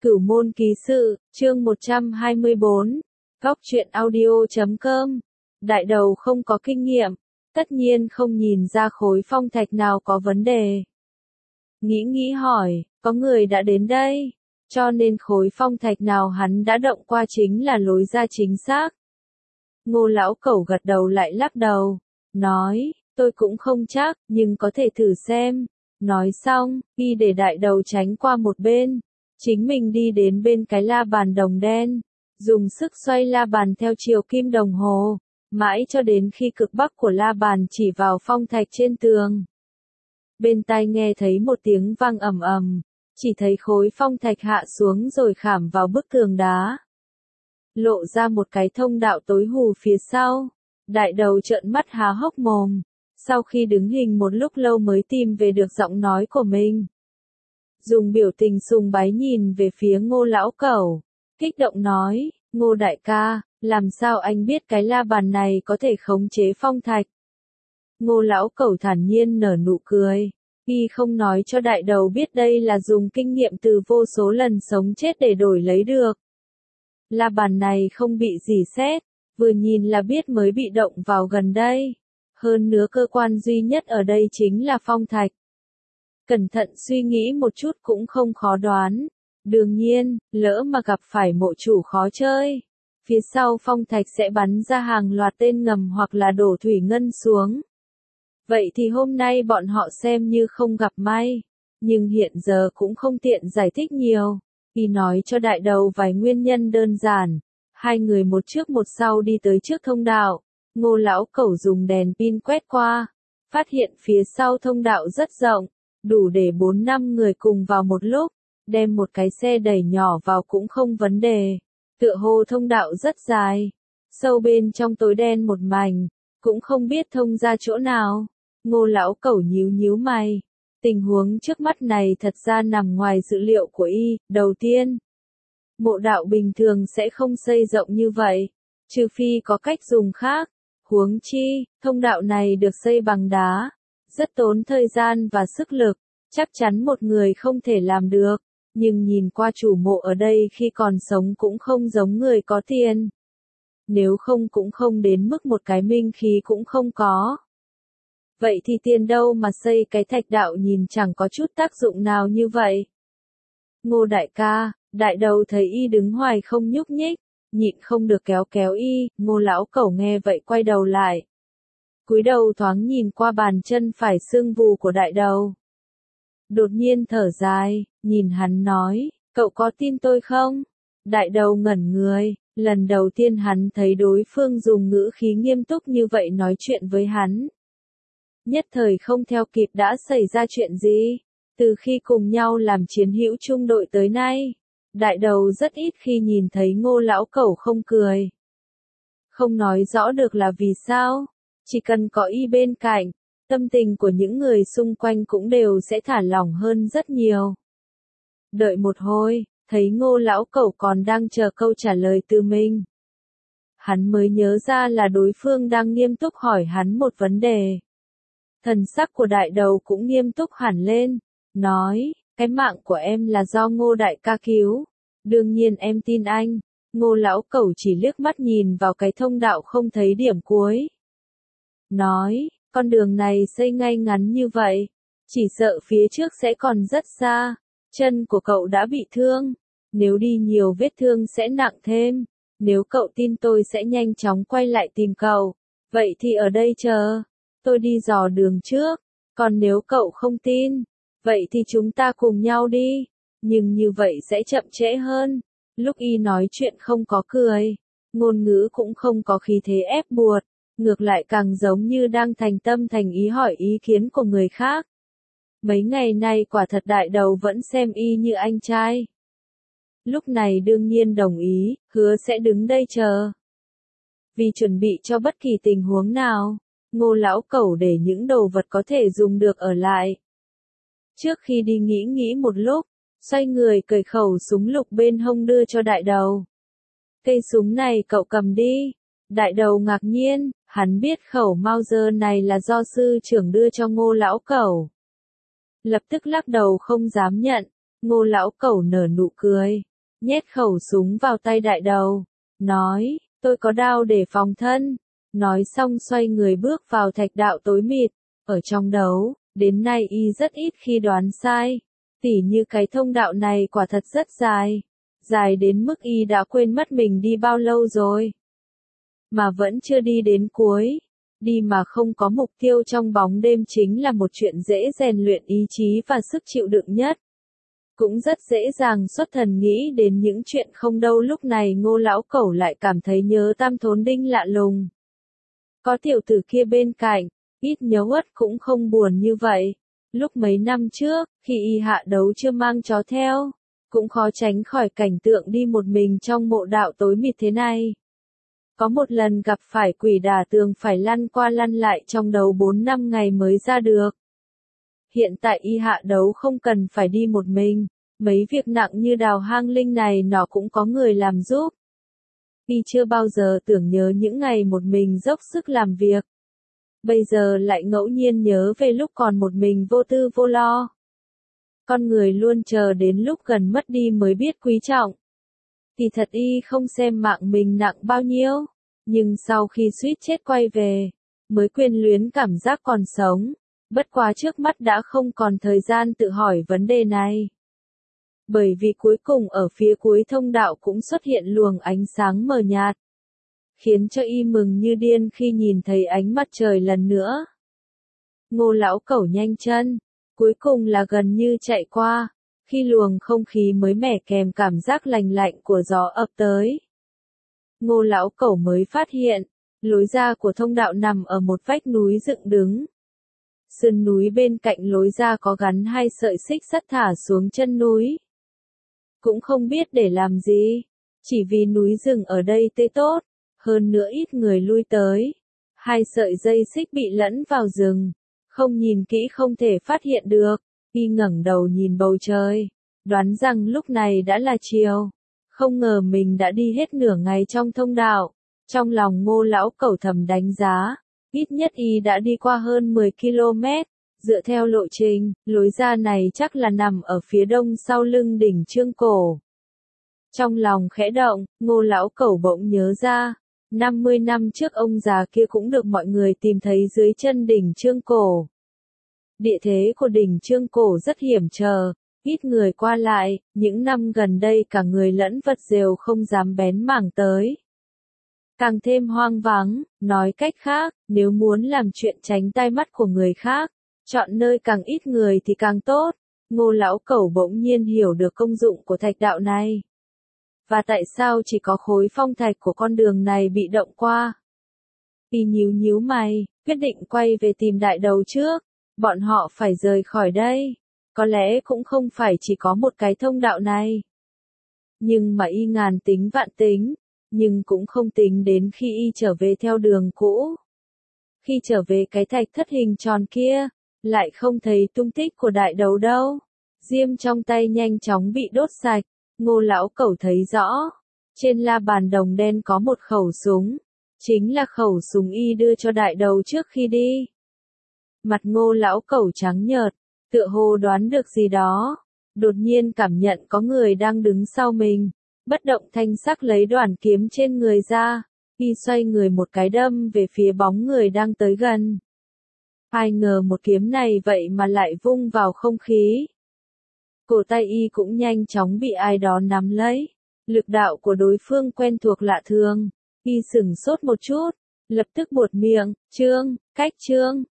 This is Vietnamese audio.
Cửu môn ký sự, chương 124, góc truyện audio.com. Đại đầu không có kinh nghiệm, tất nhiên không nhìn ra khối phong thạch nào có vấn đề. Nghĩ hỏi, có người đã đến đây, cho nên khối phong thạch nào hắn đã động qua chính là lối ra chính xác. Ngô lão cẩu gật đầu lại lắc đầu, nói, tôi cũng không chắc, nhưng có thể thử xem. Nói xong, y để đại đầu tránh qua một bên. Chính mình đi đến bên cái la bàn đồng đen, dùng sức xoay la bàn theo chiều kim đồng hồ, mãi cho đến khi cực bắc của la bàn chỉ vào phong thạch trên tường. Bên tai nghe thấy một tiếng vang ầm ầm, chỉ thấy khối phong thạch hạ xuống rồi khảm vào bức tường đá. Lộ ra một cái thông đạo tối hù phía sau, đại đầu trợn mắt há hốc mồm, sau khi đứng hình một lúc lâu mới tìm về được giọng nói của mình. Dùng biểu tình sùng bái nhìn về phía Ngô lão cẩu, kích động nói, Ngô đại ca, làm sao anh biết cái la bàn này có thể khống chế phong thạch? Ngô lão cẩu thản nhiên nở nụ cười, y không nói cho đại đầu biết đây là dùng kinh nghiệm từ vô số lần sống chết để đổi lấy được. La bàn này không bị rỉ sét, vừa nhìn là biết mới bị động vào gần đây. Hơn nữa cơ quan duy nhất ở đây chính là phong thạch. Cẩn thận suy nghĩ một chút cũng không khó đoán. Đương nhiên, lỡ mà gặp phải mộ chủ khó chơi, phía sau phong thạch sẽ bắn ra hàng loạt tên ngầm hoặc là đổ thủy ngân xuống. Vậy thì hôm nay bọn họ xem như không gặp may. Nhưng hiện giờ cũng không tiện giải thích nhiều. Y nói cho đại đầu vài nguyên nhân đơn giản. Hai người một trước một sau đi tới trước thông đạo. Ngô lão cẩu dùng đèn pin quét qua. Phát hiện phía sau thông đạo rất rộng. Đủ để 4-5 người cùng vào một lúc, đem một cái xe đẩy nhỏ vào cũng không vấn đề. Tựa hồ thông đạo rất dài, sâu bên trong tối đen một mảnh, cũng không biết thông ra chỗ nào. Ngô lão cẩu nhíu mày. Tình huống trước mắt này thật ra nằm ngoài dự liệu của y. Đầu tiên, mộ đạo bình thường sẽ không xây rộng như vậy, trừ phi có cách dùng khác. Huống chi, thông đạo này được xây bằng đá. Rất tốn thời gian và sức lực, chắc chắn một người không thể làm được, nhưng nhìn qua chủ mộ ở đây khi còn sống cũng không giống người có tiền. Nếu không cũng không đến mức một cái minh khí cũng không có. Vậy thì tiền đâu mà xây cái thạch đạo nhìn chẳng có chút tác dụng nào như vậy. Ngô đại ca, đại đầu thấy y đứng hoài không nhúc nhích, nhịn không được kéo y. Ngô lão cẩu nghe vậy quay đầu lại. Cúi đầu thoáng nhìn qua bàn chân phải sưng vù của đại đầu. Đột nhiên thở dài, nhìn hắn nói, cậu có tin tôi không? Đại đầu ngẩn người, lần đầu tiên hắn thấy đối phương dùng ngữ khí nghiêm túc như vậy nói chuyện với hắn. Nhất thời không theo kịp đã xảy ra chuyện gì? Từ khi cùng nhau làm chiến hữu chung đội tới nay, đại đầu rất ít khi nhìn thấy Ngô lão cẩu không cười. Không nói rõ được là vì sao. Chỉ cần có y bên cạnh, tâm tình của những người xung quanh cũng đều sẽ thả lỏng hơn rất nhiều. Đợi một hồi, thấy Ngô lão cẩu còn đang chờ câu trả lời từ mình. Hắn mới nhớ ra là đối phương đang nghiêm túc hỏi hắn một vấn đề. Thần sắc của đại đầu cũng nghiêm túc hẳn lên, nói, cái mạng của em là do Ngô đại ca cứu. Đương nhiên em tin anh. Ngô lão cẩu chỉ liếc mắt nhìn vào cái thông đạo không thấy điểm cuối. Nói, con đường này xây ngay ngắn như vậy, chỉ sợ phía trước sẽ còn rất xa, chân của cậu đã bị thương, nếu đi nhiều vết thương sẽ nặng thêm, nếu cậu tin tôi sẽ nhanh chóng quay lại tìm cậu, vậy thì ở đây chờ, tôi đi dò đường trước, còn nếu cậu không tin, vậy thì chúng ta cùng nhau đi, nhưng như vậy sẽ chậm trễ hơn. Lúc y nói chuyện không có cười, ngôn ngữ cũng không có khí thế ép buộc. Ngược lại càng giống như đang thành tâm thành ý hỏi ý kiến của người khác. Mấy ngày nay quả thật đại đầu vẫn xem y như anh trai. Lúc này đương nhiên đồng ý, hứa sẽ đứng đây chờ. Vì chuẩn bị cho bất kỳ tình huống nào, Ngô lão cẩu để những đồ vật có thể dùng được ở lại. Trước khi đi nghĩ một lúc, xoay người cởi khẩu súng lục bên hông đưa cho đại đầu. Cây súng này cậu cầm đi. Đại đầu ngạc nhiên, hắn biết khẩu Mauser này là do sư trưởng đưa cho Ngô lão cẩu. Lập tức lắc đầu không dám nhận. Ngô lão cẩu nở nụ cười, nhét khẩu súng vào tay đại đầu, nói, tôi có đao để phòng thân. Nói xong xoay người bước vào thạch đạo tối mịt, ở trong đấu, đến nay y rất ít khi đoán sai. Tỉ như cái thông đạo này quả thật rất dài, dài đến mức y đã quên mất mình đi bao lâu rồi. Mà vẫn chưa đi đến cuối, đi mà không có mục tiêu trong bóng đêm chính là một chuyện dễ rèn luyện ý chí và sức chịu đựng nhất. Cũng rất dễ dàng xuất thần nghĩ đến những chuyện không đâu. Lúc này Ngô lão cẩu lại cảm thấy nhớ Tam Thốn Đinh lạ lùng. Có tiểu tử kia bên cạnh, ít nhớ uất cũng không buồn như vậy. Lúc mấy năm trước, khi y hạ đấu chưa mang chó theo, cũng khó tránh khỏi cảnh tượng đi một mình trong mộ đạo tối mịt thế này. Có một lần gặp phải quỷ đả tường phải lăn qua lăn lại trong đấu 4-5 ngày mới ra được. Hiện tại y hạ đấu không cần phải đi một mình, mấy việc nặng như đào hang linh này nó cũng có người làm giúp. Y chưa bao giờ tưởng nhớ những ngày một mình dốc sức làm việc. Bây giờ lại ngẫu nhiên nhớ về lúc còn một mình vô tư vô lo. Con người luôn chờ đến lúc gần mất đi mới biết quý trọng. Thì thật y không xem mạng mình nặng bao nhiêu, nhưng sau khi suýt chết quay về, mới quyến luyến cảm giác còn sống. Bất quá trước mắt đã không còn thời gian tự hỏi vấn đề này. Bởi vì cuối cùng ở phía cuối thông đạo cũng xuất hiện luồng ánh sáng mờ nhạt, khiến cho y mừng như điên khi nhìn thấy ánh mặt trời lần nữa. Ngô lão cẩu nhanh chân, cuối cùng là gần như chạy qua, khi luồng không khí mới mẻ kèm cảm giác lành lạnh của gió ập tới. Ngô lão cẩu mới phát hiện, lối ra của thông đạo nằm ở một vách núi dựng đứng. Sườn núi bên cạnh lối ra có gắn 2 sợi xích sắt thả xuống chân núi. Cũng không biết để làm gì, chỉ vì núi rừng ở đây tê tốt, hơn nữa ít người lui tới. 2 sợi dây xích bị lẫn vào rừng, không nhìn kỹ không thể phát hiện được. Y ngẩng đầu nhìn bầu trời, đoán rằng lúc này đã là chiều. Không ngờ mình đã đi hết nửa ngày trong thông đạo. Trong lòng Ngô lão cẩu thầm đánh giá, ít nhất y đã đi qua hơn 10 km. Dựa theo lộ trình, lối ra này chắc là nằm ở phía đông sau lưng đỉnh Trương Cổ. Trong lòng khẽ động, Ngô lão cẩu bỗng nhớ ra, 50 năm trước ông già kia cũng được mọi người tìm thấy dưới chân đỉnh Trương Cổ. Địa thế của đỉnh Trương Cổ rất hiểm trở, ít người qua lại, những năm gần đây cả người lẫn vật rều không dám bén mảng tới. Càng thêm hoang vắng, nói cách khác, nếu muốn làm chuyện tránh tai mắt của người khác, chọn nơi càng ít người thì càng tốt. Ngô lão cẩu bỗng nhiên hiểu được công dụng của thạch đạo này. Và tại sao chỉ có khối phong thạch của con đường này bị động qua. Y nhíu nhíu mày, quyết định quay về tìm đại đầu trước. Bọn họ phải rời khỏi đây. Có lẽ cũng không phải chỉ có một cái thông đạo này. Nhưng mà y ngàn tính vạn tính, nhưng cũng không tính đến khi y trở về theo đường cũ. Khi trở về cái thạch thất hình tròn kia, lại không thấy tung tích của đại đầu đâu. Diêm trong tay nhanh chóng bị đốt sạch, Ngô lão cẩu thấy rõ. Trên la bàn đồng đen có một khẩu súng, chính là khẩu súng y đưa cho đại đầu trước khi đi. Mặt Ngô lão cẩu trắng nhợt, tựa hồ đoán được gì đó. Đột nhiên cảm nhận có người đang đứng sau mình, bất động thanh sắc lấy đoạn kiếm trên người ra, y xoay người một cái đâm về phía bóng người đang tới gần. Ai ngờ một kiếm này vậy mà lại vung vào không khí. Cổ tay y cũng nhanh chóng bị ai đó nắm lấy. Lực đạo của đối phương quen thuộc lạ thường. Y sửng sốt một chút, lập tức buột miệng, Trương, cách Trương.